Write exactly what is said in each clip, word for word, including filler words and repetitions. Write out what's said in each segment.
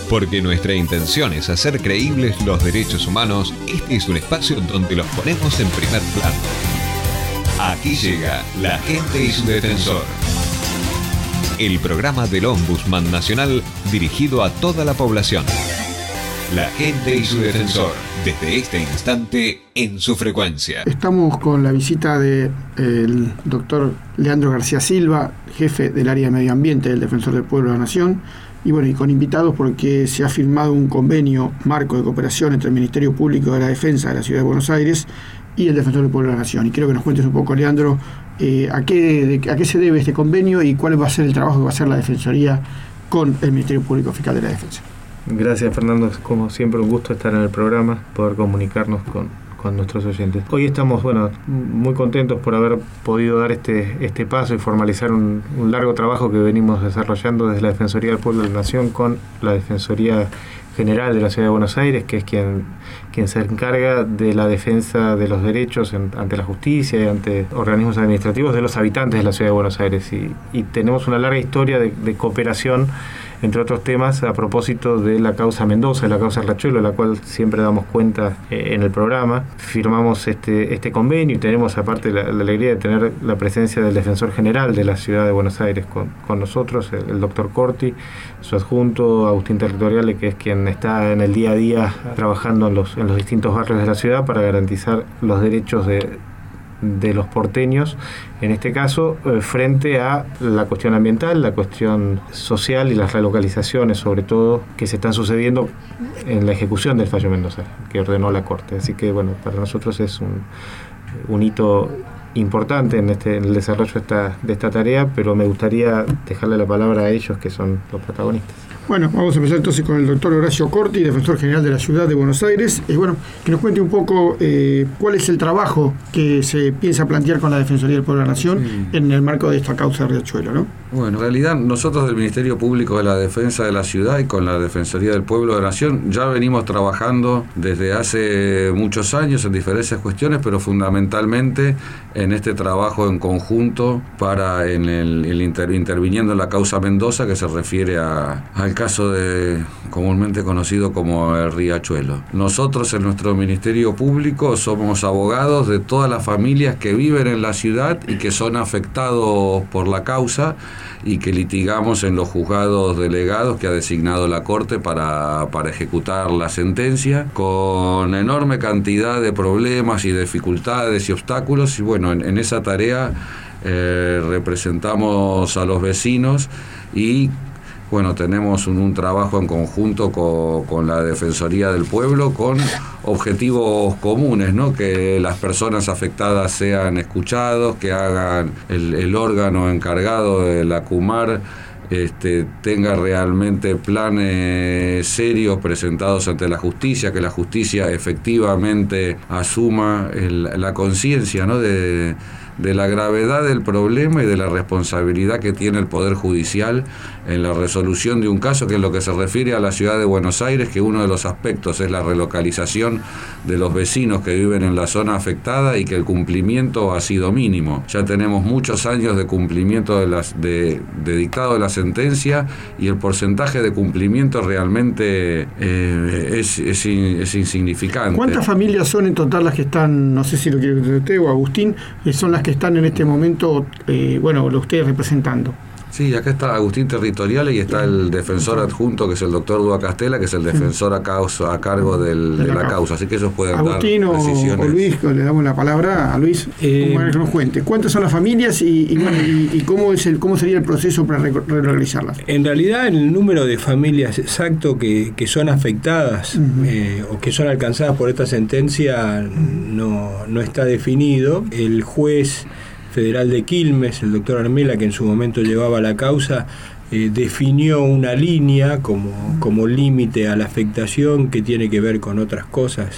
Porque nuestra intención es hacer creíbles los derechos humanos, este es un espacio donde los ponemos en primer plano. Aquí llega La Gente y su Defensor. El programa del Ombudsman Nacional dirigido a toda la población. La Gente y su Defensor, desde este instante en su frecuencia. Estamos con la visita del doctor Leandro García Silva, jefe del área de Medio Ambiente del Defensor del Pueblo de la Nación, y bueno, y con invitados porque se ha firmado un convenio marco de cooperación entre el Ministerio Público de la Defensa de la Ciudad de Buenos Aires y el Defensor del Pueblo de la Nación. Y quiero que nos cuentes un poco, Leandro, eh, a qué, de, a qué se debe este convenio y cuál va a ser el trabajo que va a hacer la Defensoría con el Ministerio Público Fiscal de la Defensa. Gracias, Fernando. Es como siempre un gusto estar en el programa, poder comunicarnos con, con nuestros oyentes. Hoy estamos, bueno, muy contentos por haber podido dar este, este paso y formalizar un, un largo trabajo que venimos desarrollando desde la Defensoría del Pueblo de la Nación con la Defensoría General de la Ciudad de Buenos Aires, que es quien, quien se encarga de la defensa de los derechos en, ante la justicia y ante organismos administrativos de los habitantes de la Ciudad de Buenos Aires. Y, y tenemos una larga historia de, de cooperación, entre otros temas, a propósito de la causa Mendoza, de la causa Riachuelo, de la cual siempre damos cuenta eh, en el programa. Firmamos este, este convenio y tenemos aparte la, la alegría de tener la presencia del Defensor General de la Ciudad de Buenos Aires con, con nosotros, el, el doctor Corti, su adjunto Agustín Territoriale, que es quien está en el día a día trabajando en los, en los distintos barrios de la ciudad para garantizar los derechos de de los porteños, en este caso, eh, frente a la cuestión ambiental, la cuestión social y las relocalizaciones, sobre todo, que se están sucediendo en la ejecución del fallo Mendoza, que ordenó la Corte. Así que, bueno, para nosotros es un, un hito importante en, este, en el desarrollo de esta, de esta tarea, pero me gustaría dejarle la palabra a ellos, que son los protagonistas. Bueno, vamos a empezar entonces con el doctor Horacio Corti, Defensor General de la Ciudad de Buenos Aires. Y bueno, que nos cuente un poco eh, cuál es el trabajo que se piensa plantear con la Defensoría del Pueblo de la Nación mm. en el marco de esta causa de Riachuelo, ¿no? Bueno, en realidad nosotros del Ministerio Público de la Defensa de la Ciudad y con la Defensoría del Pueblo de la Nación ya venimos trabajando desde hace muchos años en diferentes cuestiones, pero fundamentalmente en este trabajo en conjunto para en el, el inter, interviniendo en la causa Mendoza, que se refiere a, al caso de comúnmente conocido como el Riachuelo. Nosotros en nuestro Ministerio Público somos abogados de todas las familias que viven en la ciudad y que son afectados por la causa y que litigamos en los juzgados delegados que ha designado la Corte para, para ejecutar la sentencia, con enorme cantidad de problemas y dificultades y obstáculos. Y bueno, en, en esa tarea eh, representamos a los vecinos y bueno, tenemos un, un trabajo en conjunto con, con la Defensoría del Pueblo con objetivos comunes, ¿no? Que las personas afectadas sean escuchados, que hagan el, el órgano encargado de la CUMAR Este, tenga realmente planes serios presentados ante la justicia, que la justicia efectivamente asuma el, la conciencia, ¿no? de, de la gravedad del problema y de la responsabilidad que tiene el Poder Judicial en la resolución de un caso, que es lo que se refiere a la Ciudad de Buenos Aires, que uno de los aspectos es la relocalización de los vecinos que viven en la zona afectada y que el cumplimiento ha sido mínimo. Ya tenemos muchos años de cumplimiento de, las, de, de dictado de la sentencia y el porcentaje de cumplimiento realmente eh, es, es, es insignificante. ¿Cuántas familias son en total las que están, no sé si lo quiere usted o Agustín, son las que están en este momento, eh, bueno, lo ustedes representando? Sí, acá está Agustín Territoriale y está el defensor adjunto, que es el doctor Dúa Castela, que es el defensor a, causa, a cargo del, de, la de la causa. causa, así que ellos pueden Agustín dar decisiones. O, o Luis, le damos la palabra a Luis, eh, que nos cuente cuántas son las familias y, y, bueno, y, y cómo es el cómo sería el proceso para relocalizarlas. En realidad el número de familias exacto que, que son afectadas uh-huh. eh, o que son alcanzadas por esta sentencia no, no está definido. El juez federal de Quilmes, el doctor Armela, que en su momento llevaba la causa, eh, definió una línea como, como límite a la afectación que tiene que ver con otras cosas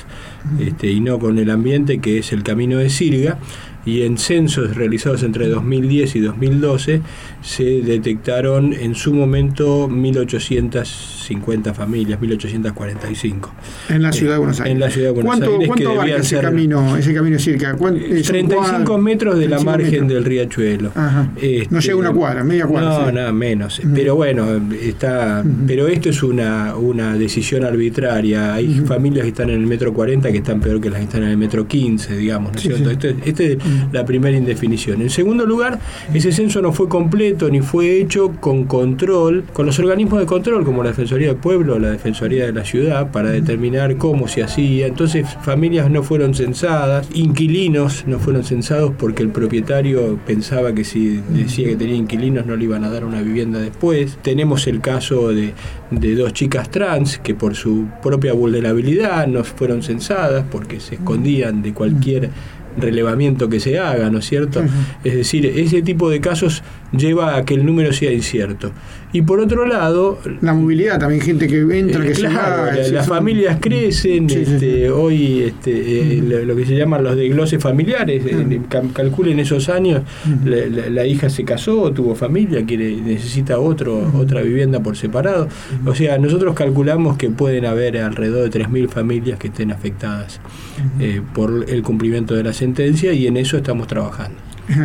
este, y no con el ambiente, que es el Camino de Sirga. Y en censos realizados entre dos mil diez y dos mil doce se detectaron en su momento mil ochocientas cincuenta familias, mil ochocientas cuarenta y cinco. En la ciudad de Buenos Aires. En la ciudad de Buenos ¿Cuánto, Aires. ¿Cuánto abarca ese camino, ese camino de Circa? treinta y cinco metros de la margen metros. del riachuelo. Ajá. Este, no llega una cuadra, media cuadra. No, sí. nada menos. Uh-huh. Pero bueno, está. Uh-huh. Pero esto es una, una decisión arbitraria. Hay uh-huh. familias que están en el metro cuarenta que están peor que las que están en el metro quince, digamos, ¿no es sí, cierto? Sí. Este, este es uh-huh. la primera indefinición. En segundo lugar, ese censo no fue completo ni fue hecho con control, con los organismos de control como la Defensoría del Pueblo o la Defensoría de la Ciudad, para determinar cómo se hacía. Entonces, familias no fueron censadas, inquilinos no fueron censados porque el propietario pensaba que si decía que tenía inquilinos no le iban a dar una vivienda después. Tenemos el caso de, de dos chicas trans que por su propia vulnerabilidad no fueron censadas porque se escondían de cualquier relevamiento que se haga, ¿no es cierto? Uh-huh. Es decir, ese tipo de casos lleva a que el número sea incierto. Y por otro lado, la movilidad también, gente que entra, eh, que claro, se va, la, las son... familias crecen, sí, este, sí, sí. hoy este, eh, uh-huh. lo, lo que se llaman los desgloses familiares, uh-huh. eh, cal, calculen esos años, uh-huh. la, la, la hija se casó, tuvo familia, quiere, necesita otro, uh-huh. otra vivienda por separado. Uh-huh. O sea, nosotros calculamos que pueden haber alrededor de tres mil familias que estén afectadas uh-huh. eh, por el cumplimiento de la sentencia, y en eso estamos trabajando.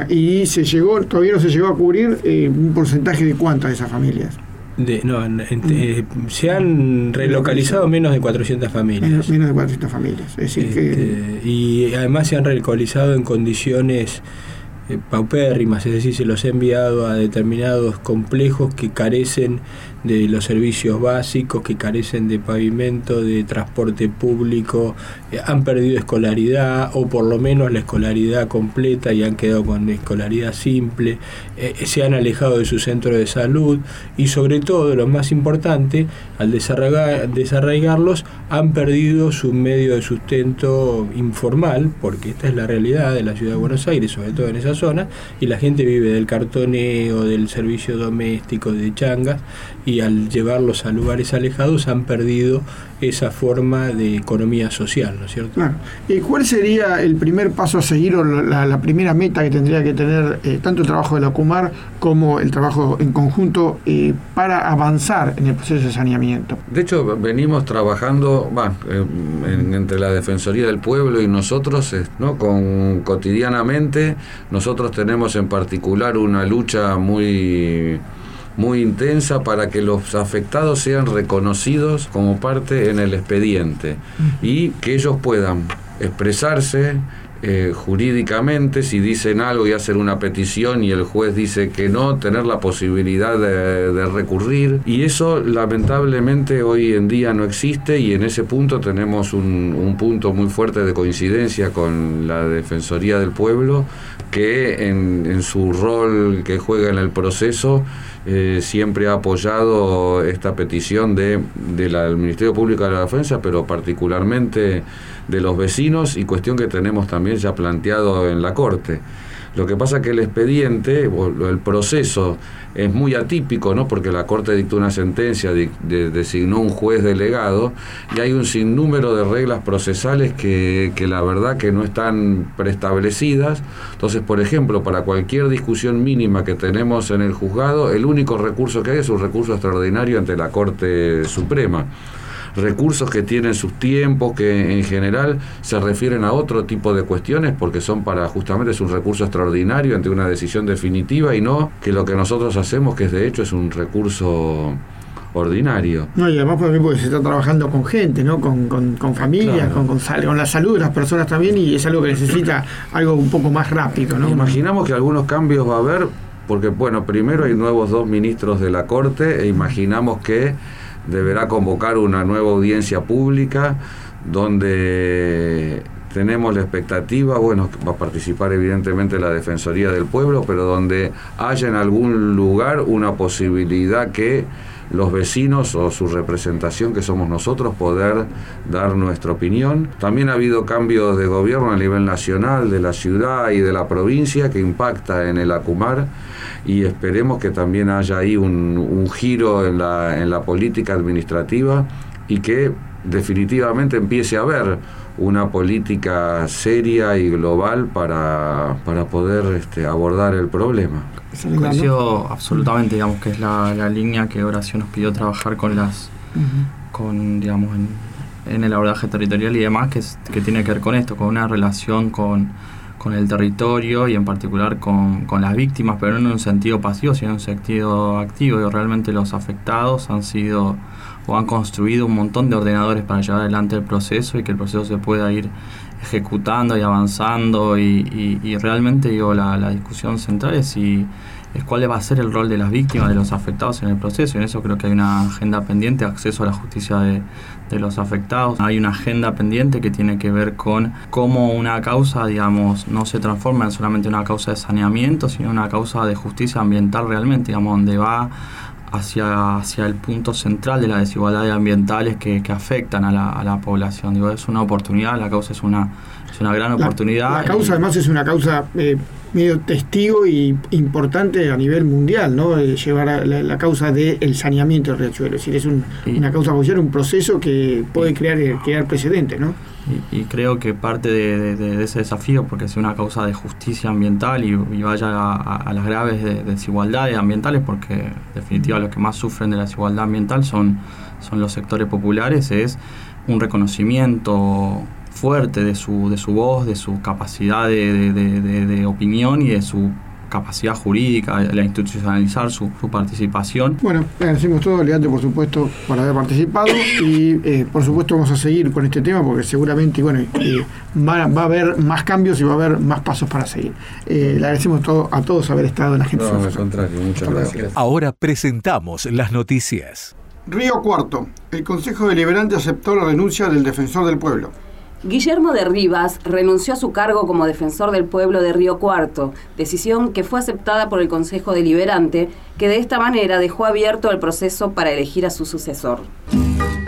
Y se llegó, todavía no se llegó a cubrir eh, un porcentaje de cuántas de esas familias. De, no, eh, se han relocalizado menos de cuatrocientas familias. Menos, menos de cuatrocientas familias. Es decir este, que... Y además se han relocalizado en condiciones eh, paupérrimas, es decir, se los ha enviado a determinados complejos que carecen de los servicios básicos, que carecen de pavimento, de transporte público, eh, han perdido escolaridad, o por lo menos la escolaridad completa, y han quedado con escolaridad simple, eh, se han alejado de su centro de salud, y sobre todo, lo más importante, al desarraigar, desarraigarlos, han perdido su medio de sustento informal, porque esta es la realidad de la ciudad de Buenos Aires, sobre todo en esa zona, y la gente vive del cartoneo, del servicio doméstico, de changas, y al llevarlos a lugares alejados han perdido esa forma de economía social, ¿no es cierto? Claro. ¿Y cuál sería el primer paso a seguir, o la, la primera meta que tendría que tener eh, tanto el trabajo de la CUMAR como el trabajo en conjunto eh, para avanzar en el proceso de saneamiento? De hecho, venimos trabajando bah, en, entre la Defensoría del Pueblo y nosotros, ¿no? Con, cotidianamente. Nosotros tenemos en particular una lucha muy... muy intensa para que los afectados sean reconocidos como parte en el expediente y que ellos puedan expresarse eh, jurídicamente, si dicen algo y hacen una petición y el juez dice que no, tener la posibilidad de, de recurrir, y eso lamentablemente hoy en día no existe, y en ese punto tenemos un, un punto muy fuerte de coincidencia con la Defensoría del Pueblo, que en, en su rol que juega en el proceso Eh, siempre ha apoyado esta petición de, de la, del Ministerio Público de la Defensa, pero particularmente de los vecinos, y cuestión que tenemos también ya planteado en la Corte. Lo que pasa es que el expediente, o el proceso, es muy atípico, ¿no? Porque la Corte dictó una sentencia, de, de, designó un juez delegado, y hay un sinnúmero de reglas procesales que, que la verdad que no están preestablecidas. Entonces, por ejemplo, para cualquier discusión mínima que tenemos en el juzgado, el único recurso que hay es un recurso extraordinario ante la Corte Suprema. Recursos que tienen sus tiempos, que en general se refieren a otro tipo de cuestiones, porque son para, justamente es un recurso extraordinario ante una decisión definitiva, y no que lo que nosotros hacemos, que es de hecho es un recurso ordinario. No, y además porque se está trabajando con gente, ¿no? Con, con, con familias, claro. con, con, con la salud de las personas también, y es algo que necesita algo un poco más rápido, ¿no? Imaginamos que algunos cambios va a haber, porque bueno, primero hay nuevos dos ministros de la Corte, e imaginamos que deberá convocar una nueva audiencia pública donde tenemos la expectativa, bueno, va a participar evidentemente la Defensoría del Pueblo, pero donde haya en algún lugar una posibilidad que los vecinos o su representación, que somos nosotros, poder dar nuestra opinión. También ha habido cambios de gobierno a nivel nacional, de la ciudad y de la provincia, que impacta en el ACUMAR, y esperemos que también haya ahí un, un giro en la, en la política administrativa, y que definitivamente empiece a haber una política seria y global para, para poder este, abordar el problema. Coincido absolutamente, digamos que es la, la línea que Horacio nos pidió trabajar con las uh-huh. con digamos en, en el abordaje territorial y demás, que, es, que tiene que ver con esto, con una relación con, con el territorio y en particular con, con las víctimas, pero no en un sentido pasivo, sino en un sentido activo. Y realmente los afectados han sido o han construido un montón de ordenadores para llevar adelante el proceso y que el proceso se pueda ir ejecutando y avanzando y, y, y realmente digo la, la discusión central es si es cuál va a ser el rol de las víctimas, de los afectados en el proceso, y en eso creo que hay una agenda pendiente, acceso a la justicia de, de los afectados. Hay una agenda pendiente que tiene que ver con cómo una causa, digamos, no se transforma en solamente una causa de saneamiento, sino una causa de justicia ambiental realmente, digamos, donde va hacia, hacia el punto central de las desigualdades ambientales que, que afectan a la, a la población. Digo, es una oportunidad, la causa es una, es una gran oportunidad. La, la causa y, además es una causa eh, medio testigo y importante a nivel mundial, ¿no? Eh, llevar a la, la causa del saneamiento del riachuelo. Es decir, es un, y, una causa judicial, un proceso que puede y, crear, crear precedentes, ¿no? Y, y creo que parte de, de, de ese desafío, porque es una causa de justicia ambiental y, y vaya a, a, a las graves de, de desigualdades ambientales, porque en definitiva los que más sufren de la desigualdad ambiental son, son los sectores populares, es un reconocimiento fuerte de su, de su voz, de su capacidad de, de, de, de opinión y de su capacidad jurídica, de institucionalizar su, su participación. Bueno, agradecemos todo, Leandro, por supuesto, por haber participado y eh, por supuesto vamos a seguir con este tema porque seguramente bueno, eh, va, va a haber más cambios y va a haber más pasos para seguir. Eh, le agradecemos todo, a todos haber estado en la gente. No, al contrario, muchas gracias. Ahora presentamos las noticias. Río Cuarto. El Consejo Deliberante aceptó la renuncia del Defensor del Pueblo. Guillermo de Rivas renunció a su cargo como defensor del pueblo de Río Cuarto, decisión que fue aceptada por el Consejo Deliberante, que de esta manera dejó abierto el proceso para elegir a su sucesor.